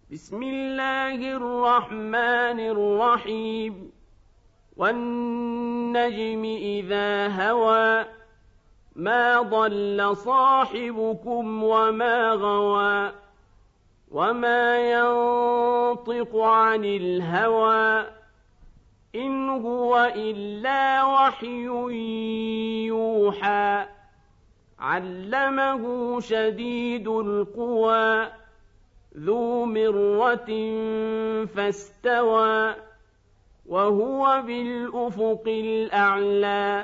بسم الله الرحمن الرحيم والنجم إذا هوى ما ضل صاحبكم وما غوى وما ينطق عن الهوى إن هو إلا وحي يوحى علمه شديد القوى ذو مرة فاستوى وهو بالأفق الأعلى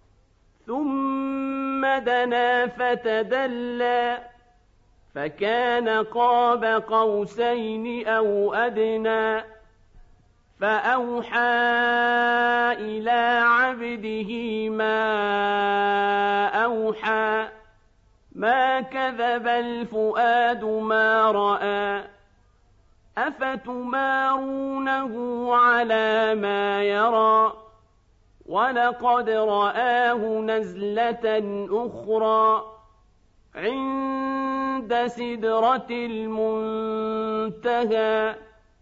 ثم دنا فتدلى فكان قاب قوسين أو أدنى فأوحى إلى عبده ما أوحى ما كذب الفؤاد ما رأى أفتمارونه على ما يرى ولقد رآه نزلة أخرى عند سدرة المنتهى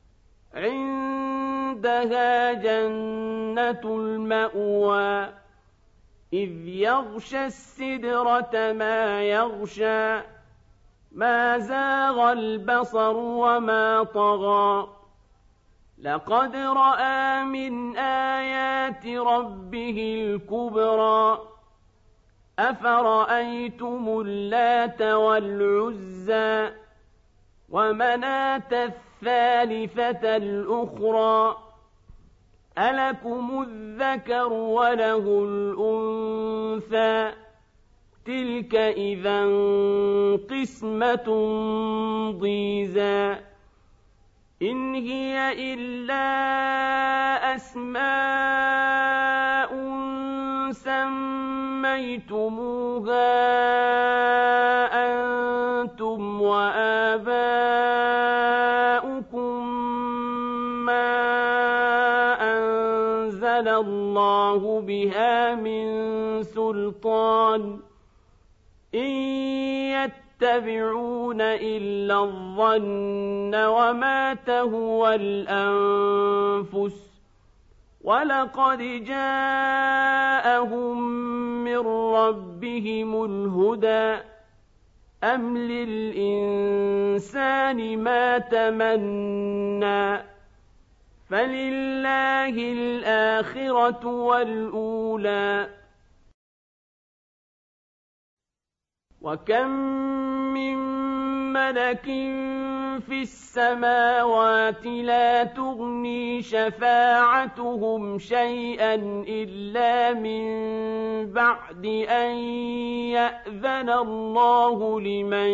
عندها جنة المأوى إذ يغشى السدرة ما يغشى ما زاغ البصر وما طغى لقد رأى من آيات ربه الكبرى أفرأيتم اللات والعزى ومناة الثالثة الأخرى ألكم الذكر وله الأنثى تلك إذا قسمة ضيزى إن هي إلا أسماء سميتموها أنتم وآباؤكم ما أنزل الله بها من سلطان إن يتبعون إلا الظن وما تهوى الأنفس ولقد جاءهم من ربهم الهدى أم للإنسان ما تمنى فلله الآخرة والأولى وكم من ملك في السماوات لا تغني شفاعتهم شيئا إلا من بعد أن يأذن الله لمن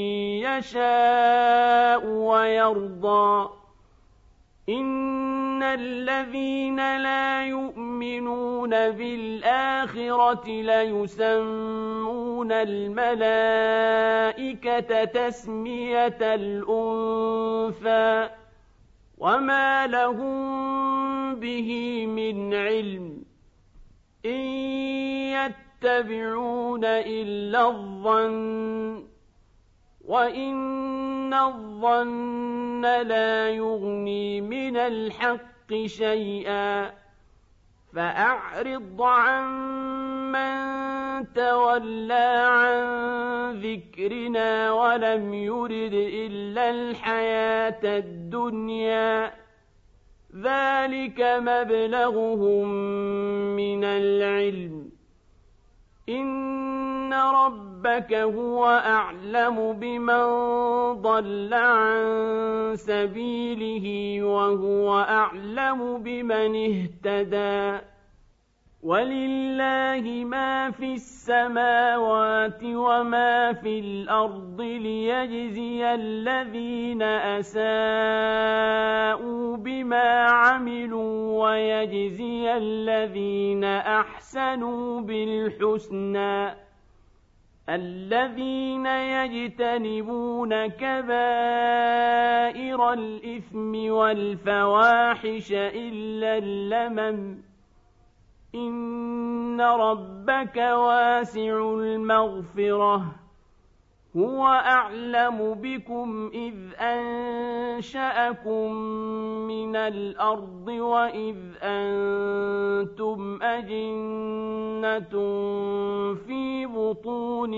يشاء ويرضى إن الذين لا يؤمنون بالآخرة ليسمون الملائكة تسمية الأنثى وما لهم به من علم إن يتبعون إلا الظن وإن الظن لا يغني من الحق شيئا فأعرض عن من تولى عن ذكرنا ولم يرد إلا الحياة الدنيا ذلك مبلغهم من العلم إن ربك هو أعلم بمن ضل عن سبيله وهو أعلم بمن اهتدى ولله ما في السماوات وما في الأرض ليجزي الذين أساءوا بما عملوا ويجزي الذين أحسنوا بالحسنى الذين يجتنبون كبائر الإثم والفواحش إلا اللمم إن ربك واسع المغفرة هو أعلم بكم إذ أنشأكم من الأرض وإذ أنتم أجنة في بطون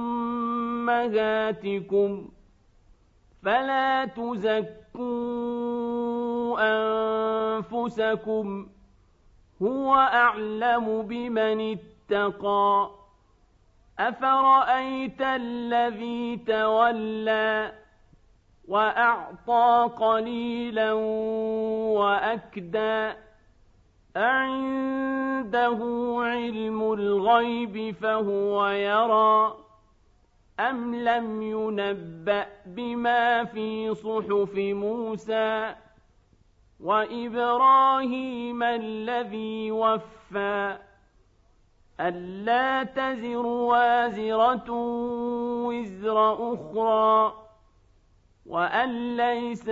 أمهاتكم فلا تزكوا أنفسكم هو أعلم بمن اتقى أفرأيت الذي تولى وأعطى قليلا وأكدى أعنده علم الغيب فهو يرى أم لم ينبأ بما في صحف موسى وإبراهيم الذي وفى ألا تزر وازرة وزر أخرى وأن ليس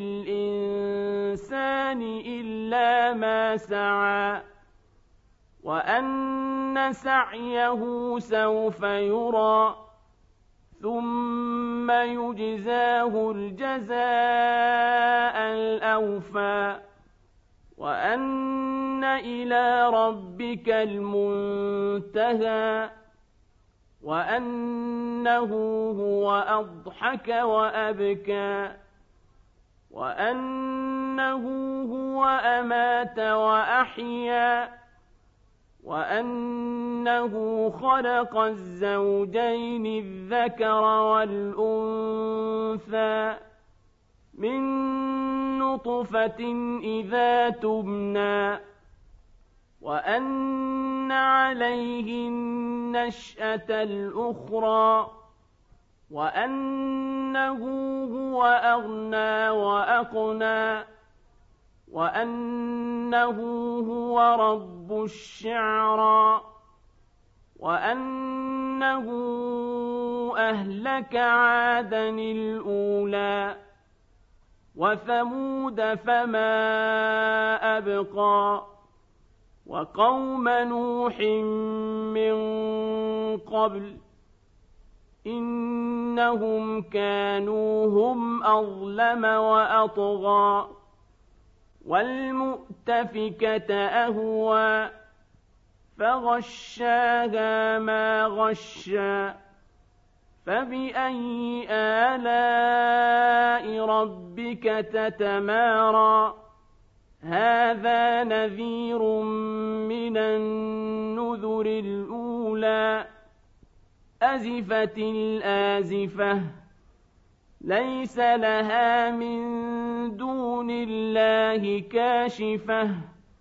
للإنسان إلا ما سعى وأن سعيه سوف يرى ثم يجزاه الجزاء الأوفى وأن إلى ربك المنتهى وأنه هو أضحك وأبكى وأنه هو أمات وأحيا وأنه خلق الزوجين الذكر والأنثى من نطفة إذا تمنى وأن عليه النشأة الأخرى وأنه هو أغنى وأقنى وأنه هو رب الشعرى وأنه أهلك عادا الأولى وثمود فما أبقى وقوم نوح من قبل إنهم كانوا هم أظلم وأطغى والمؤتفكة أهوى فغشاها ما غشى فبأي آلاء ربك تتمارى هذا نذير من النذر الأولى أزفت الآزفة ليس لها من دون الله كاشفة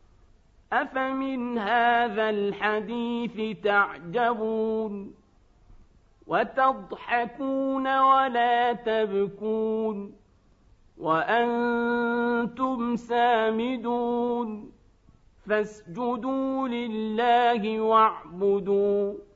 أفمن هذا الحديث تعجبون وتضحكون ولا تبكون وأنتم سامدون فاسجدوا لله واعبدوا